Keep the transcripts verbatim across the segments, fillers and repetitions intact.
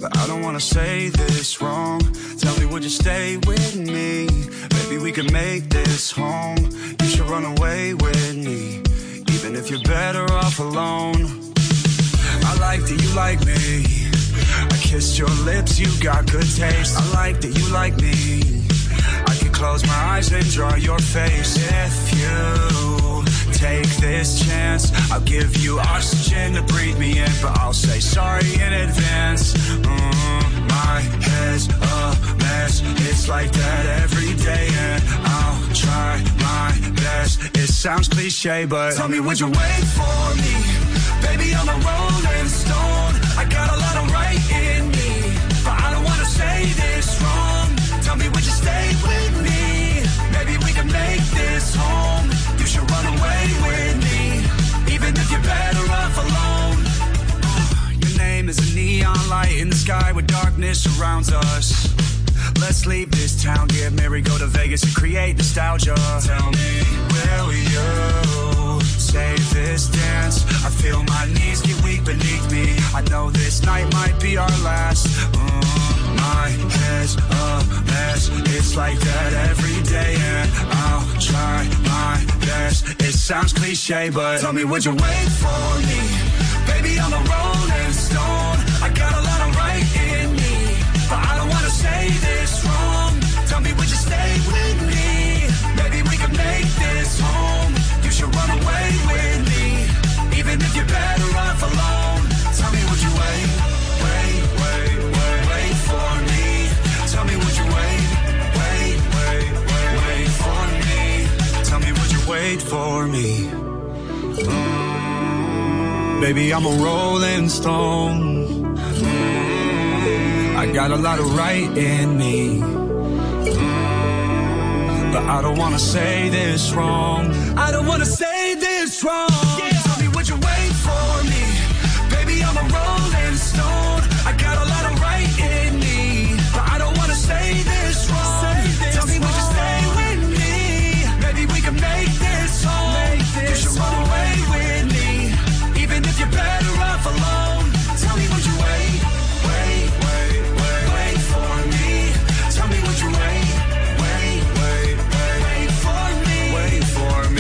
but I don't wanna say this wrong. Tell me, would you stay with me? Maybe we can make this home. You should run away with me, even if you're better off alone. I like that you like me. I kissed your lips, you got good taste. I like that you like me. I can close my eyes and draw your face. If you take this chance, I'll give you oxygen to breathe me in, but I'll say sorry in advance. Mm, my head's a mess. It's like that every day, and I'll try my best. It sounds cliche, but tell me, would you wait for me? Baby, I'm a rolling stone. I got a lot of right in me, but I don't wanna say this wrong. Tell me, would you stay with me? Maybe we can make this home. You should run away with me, even if you're better off alone. Your name is a neon light in the sky where darkness surrounds us. Let's leave this town, get married, go to Vegas and create nostalgia. Tell me, will you save this dance? I feel my knees get weak beneath me. I know this night might be our last. Mm, my head's a mess. It's like that every day, and I'll try my best. It sounds cliche, but tell me, would you wait for me? Baby, I'm a rolling stone. I got a lot of right in me, but I don't wanna say this wrong. Tell me, would you stay with me? Maybe we can make this home. You should run away with me, even if you're better off alone. Tell me, would you wait, wait, wait, wait, wait for me? Tell me, would you wait, wait, wait, wait, wait for me? Tell me, would you wait for me? Mm, baby, I'm a rolling stone. Mm, I got a lot of right in me, mm, but I don't wanna say this wrong. I don't wanna say this wrong. Yeah. Tell me, would you wait for me? Baby, I'm a rolling stone. I got a lot of right in me, but I don't wanna say this wrong. Say this Tell me, wrong. Would you stay with me? Maybe we can make this home. Make this you should run away with me, even if you're better off alone. Tell me, would you wait, wait, wait, wait, wait for me? Tell me, would you wait, wait, wait, wait, wait for me? Wait for me.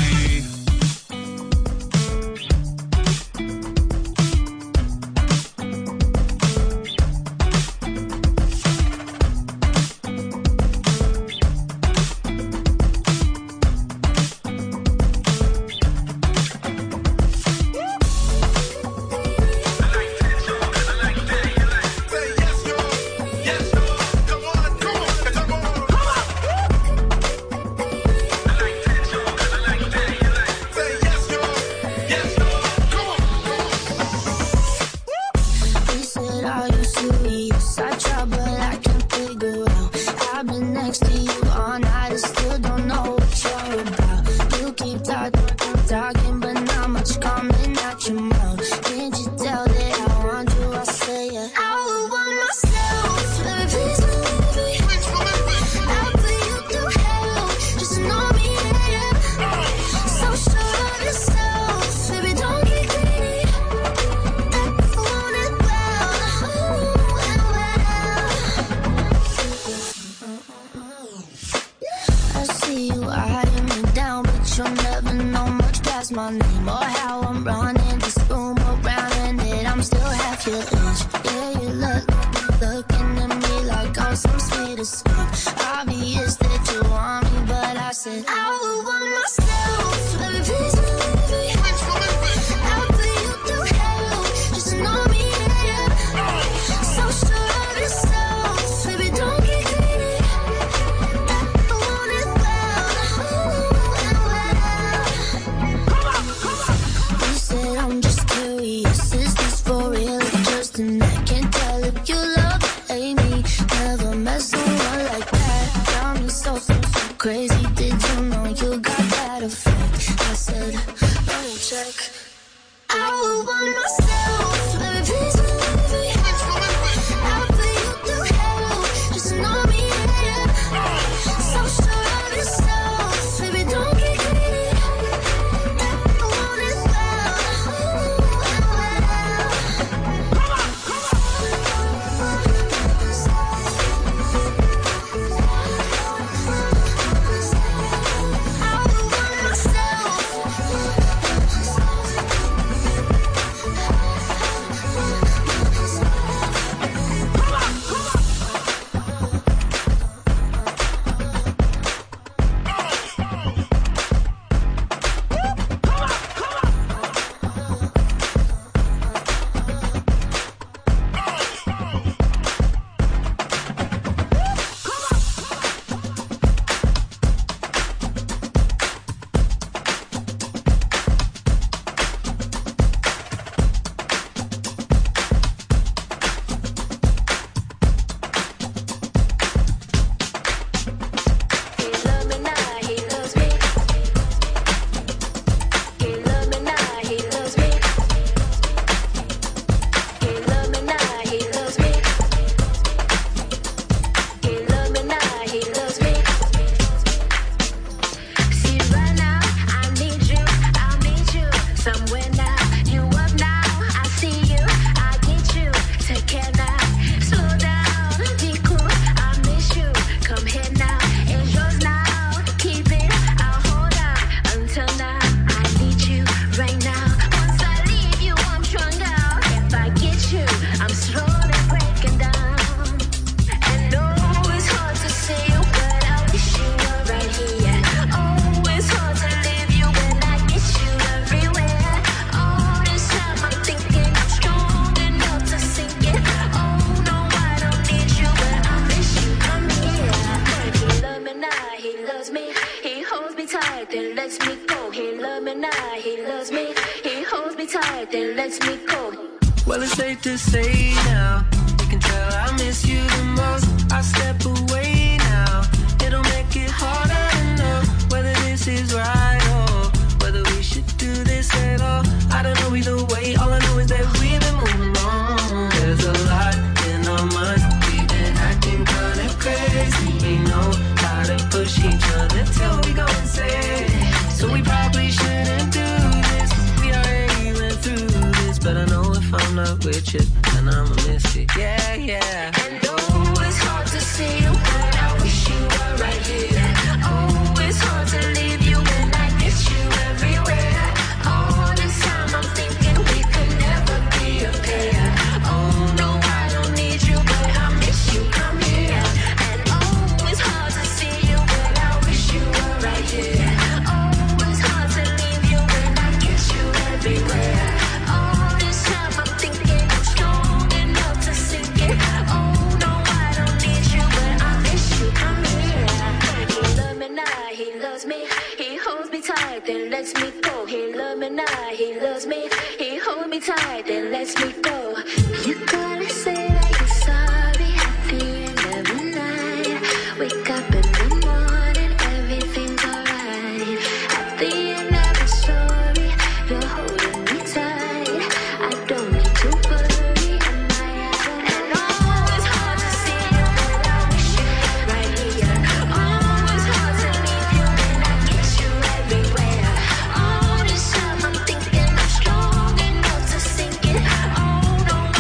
then lets me go. He loves me now, he loves me. He holds me tight, then lets me go. Well, it's safe to say now, you can tell I miss you the most. I step away now, it'll make it harder to know whether this is right or whether we should do this at all. I don't know either way, all I know is that we've been moving on. There's a lot in our minds, we've been acting kinda crazy. We know how to push each other till we go insane. So we probably shouldn't do this, we already went through this. But I know if I'm not with you, then I'ma miss it, yeah, yeah. And oh, it's hard to see you, but I wish you were right here. Oh, it's hard to leave you when I miss you everywhere. All this time I'm thinking we could never be a pair. Oh no, I don't need you, but I miss you, come here. And oh, it's hard to see you, but I wish you were right here. Oh, it's hard to leave you when I miss you everywhere. All this time I'm thinking I'm strong enough to sink it. Oh no, I don't need you, but I miss you, come here. He loves me now, he loves me. He holds me tight, then lets me go. He loves me now, he loves me. He holds me tight, then lets me go. You gotta say that you're sorry at the end of the night. Wake up in the morning, everything's alright. At the end of the story, you're holding me tight. I don't need to worry, am I out? And oh, it's hard to see you, but I wish you were right here. Oh, it's hard to leave you when I miss you everywhere. All this time I'm thinking I'm strong enough to sink it. Oh no,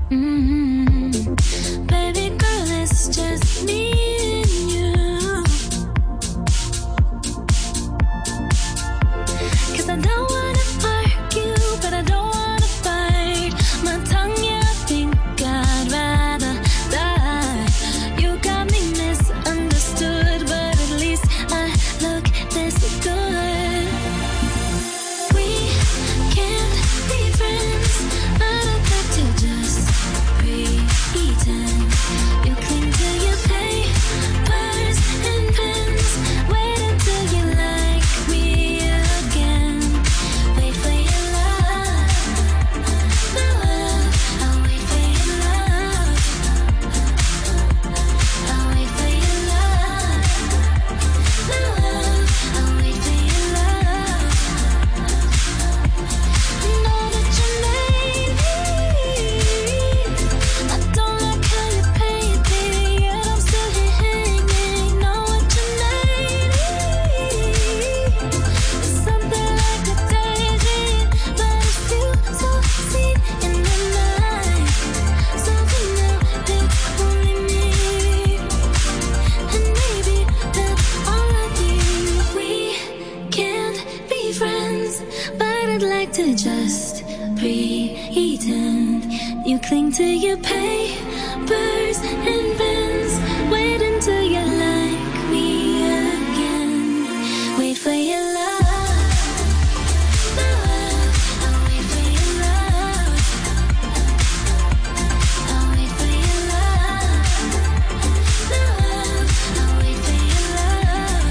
Mm-hmm. Baby girl, it's just me and you. 'Cause I don't wanna argue, but I don't wanna fight. My tongue, yeah, I think I'd rather die. You got me misunderstood, but at least I look this good. We can't be friends, but I'd like to just pretend. You cling to your papers and pens. Wait until you like me again. Wait for your love, my love. I'll wait for your love. I'll wait for your love, my love. I'll wait for your love. Know that you made me. I don't like how you pay it, baby, yet I'm still here hanging. Know what you made me. It's something like a daydream, but it feels so sweet in the night. Something new, it's only me. And maybe that's all I need. We can't be friends, but I'd like to just pretend. You cling to your papers and pens. Wait until you like me again. Wait for your love, my love. I'll wait for your love. I'll wait for your love, my love. I'll wait for your love.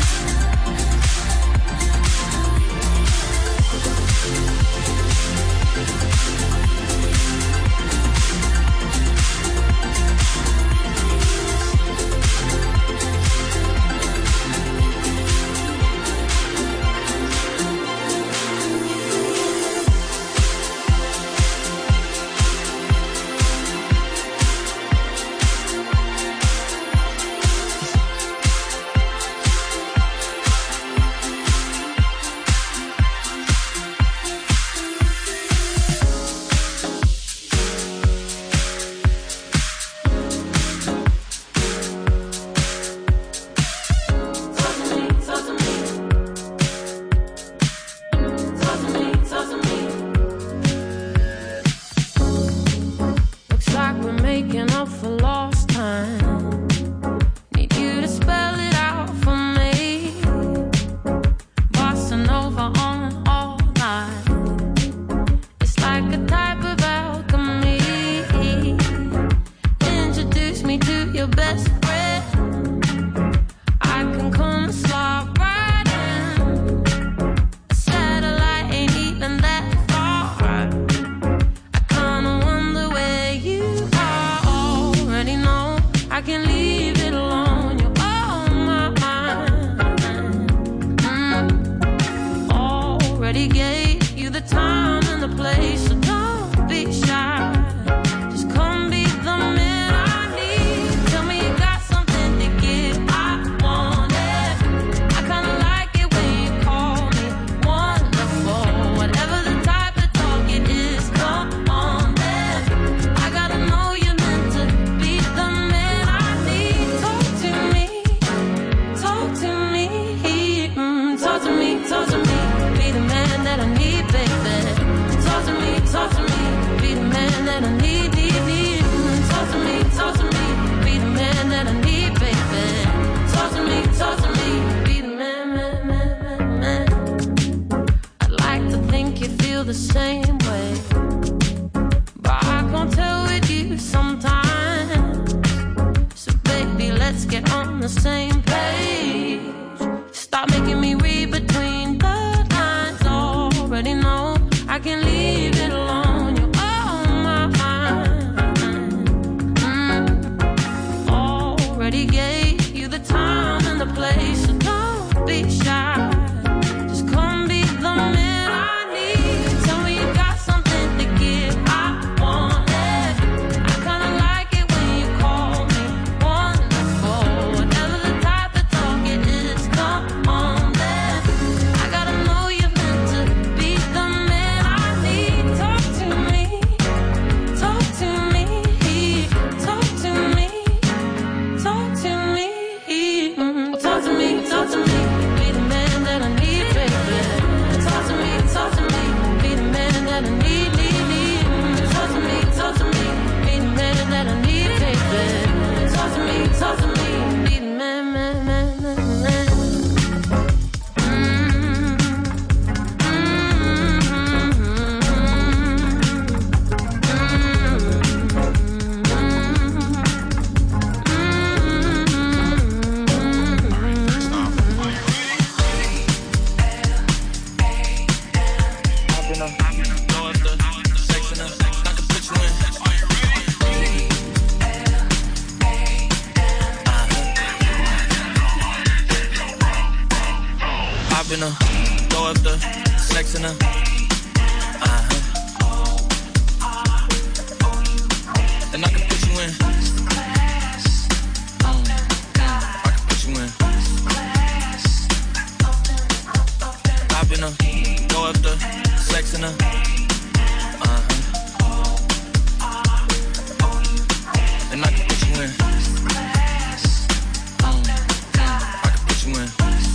Looks like we're making up for lost time. Need you to spell it out for me. Bossa Nova on all night. It's like a type of alchemy. Introduce me to your best friend. I can come and slide right in. A satellite ain't even that far. I kinda wonder where you are in her, throw up the sex in her. Uh-huh. And I can put you in. Mm. I can put you in. Hop in her, throw up the sex in her. Uh-huh. And I can put you in. Mm. I can put you in.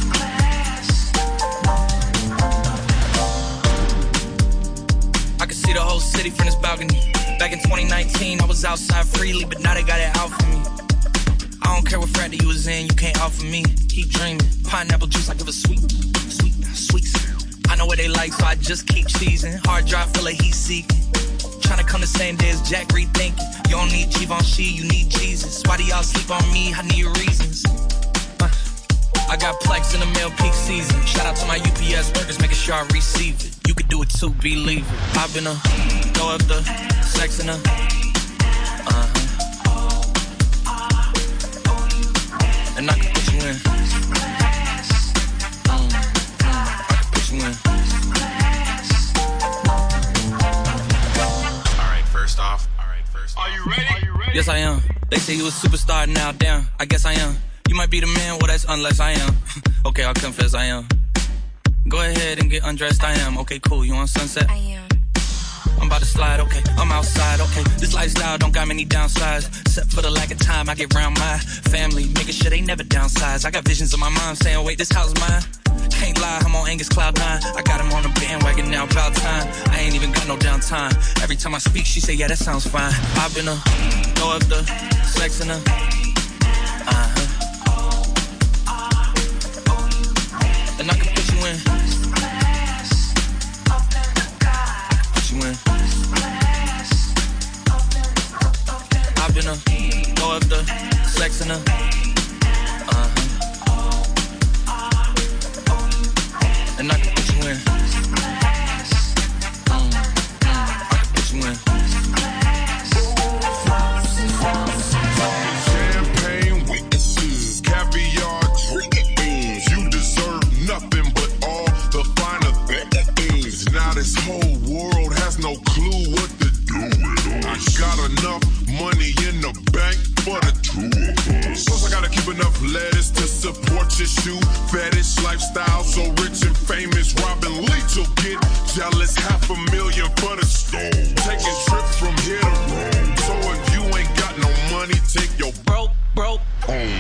I can see the whole city from this balcony. Back in twenty nineteen, I was outside freely, but now they got it out for me. I don't care what fraternity you was in, you can't offer me. Keep dreaming. Pineapple juice, I give a sweet, sweet, sweet. I know what they like, so I just keep teasing. Hard drive full of heat seeking. Trying to come the same day as Jack rethinking. You don't need Givenchy, you need Jesus. Why do y'all sleep on me? I need reasons. Uh, I got Plex in the mail peak season. Shout out to my U P S workers, making sure I receive it. You could do it too, believe it. Hop in her, throw up the sex in her. Uh-huh. And I can put you in. Mm. I can put you in. Alright, first off. Alright, first off. Are you ready? Are you ready? Yes, I am. They say you a superstar now, damn. I guess I am. You might be the man, well, that's unless I am. Okay, I'll confess I am. Go ahead and get undressed, I am. Okay, cool, you on Sunset? I am. I'm about to slide, okay, I'm outside, okay. This lifestyle don't got many downsides. Except for the lack of time I get around my family, making sure they never downsize. I got visions of my mom saying, wait, this house is mine. Can't lie, I'm on Angus Cloud nine. I got him on the bandwagon now, about time. I ain't even got no downtime. Every time I speak, she say, yeah, that sounds fine. Hop in her, throw up the sex in her. Uh-huh. And I can put you in. Put you in. Hop in her, throw up the sex in her. Uh-huh. And I can put you in. Mm. I can put you in. Champagne witnesses, caviar dreams. You deserve nothing but all the finer things. Now this whole world has no clue what to do with us. I got enough money in the bank for the two of us. Plus I gotta keep enough lettuce to support your shoe fetish lifestyle. So rich and famous, Robin Leach will get jealous. Half a million for the stove. Taking trips from here to Rome. So if you ain't got no money, take your broke, broke home.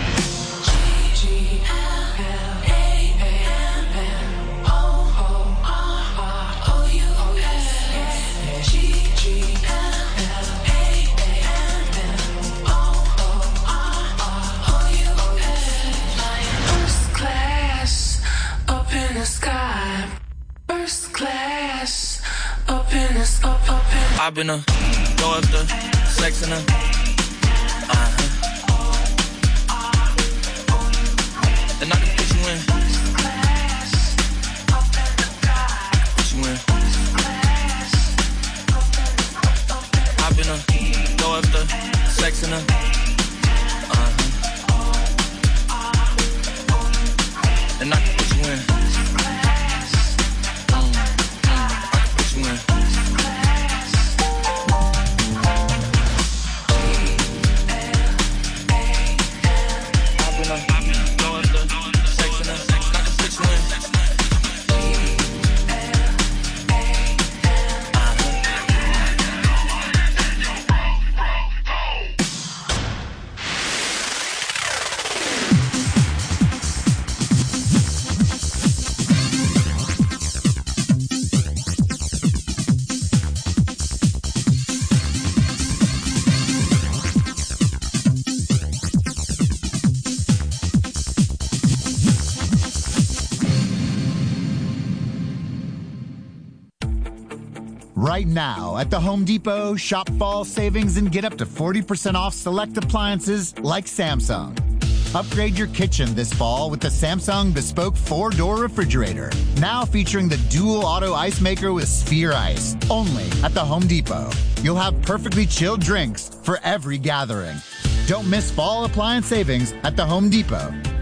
First class, up in this, up, up in. Hop in her, throw up the sex in her. Uh-huh. And I can put you in. Put you in. Hop in her, throw up the sex in her. Uh-huh. And I can put you in. Right now, at the Home Depot, shop fall savings and get up to forty percent off select appliances like Samsung. Upgrade your kitchen this fall with the Samsung Bespoke four-door refrigerator. Now featuring the dual auto ice maker with Sphere Ice. Only at the Home Depot. You'll have perfectly chilled drinks for every gathering. Don't miss fall appliance savings at the Home Depot.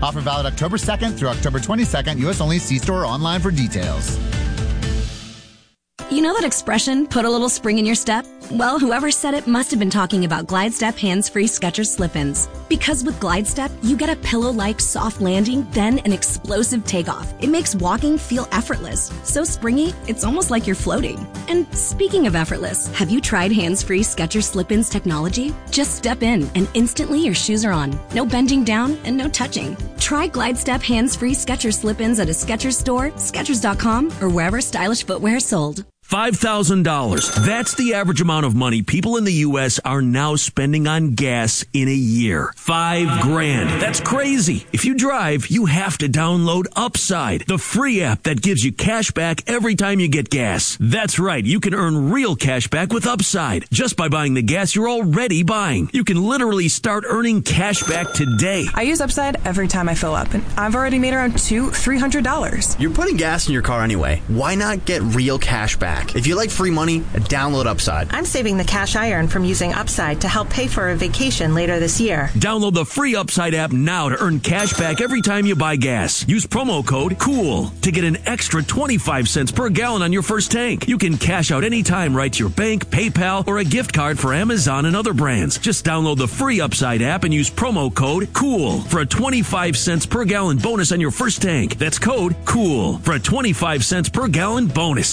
Offer valid October second through October twenty-second. U S only. See store or online for details. You know that expression, put a little spring in your step? Well, whoever said it must have been talking about Glide Step hands-free Skechers slip-ins. Because with Glide Step, you get a pillow-like soft landing, then an explosive takeoff. It makes walking feel effortless. So springy, it's almost like you're floating. And speaking of effortless, have you tried hands-free Skechers slip-ins technology? Just step in and instantly your shoes are on. No bending down and no touching. Try Glide Step hands-free Skechers slip-ins at a Skechers store, Skechers dot com, or wherever stylish footwear is sold. five thousand dollars. That's the average amount of money people in the U S are now spending on gas in a year. Five grand. That's crazy. If you drive, you have to download Upside, the free app that gives you cash back every time you get gas. That's right. You can earn real cash back with Upside just by buying the gas you're already buying. You can literally start earning cash back today. I use Upside every time I fill up, and I've already made around two, three hundred dollars. You're putting gas in your car anyway. Why not get real cash back? If you like free money, download Upside. I'm saving the cash I earn from using Upside to help pay for a vacation later this year. Download the free Upside app now to earn cash back every time you buy gas. Use promo code COOL to get an extra twenty-five cents per gallon on your first tank. You can cash out anytime right to your bank, PayPal, or a gift card for Amazon and other brands. Just download the free Upside app and use promo code COOL for a twenty-five cents per gallon bonus on your first tank. That's code COOL for a twenty-five cents per gallon bonus.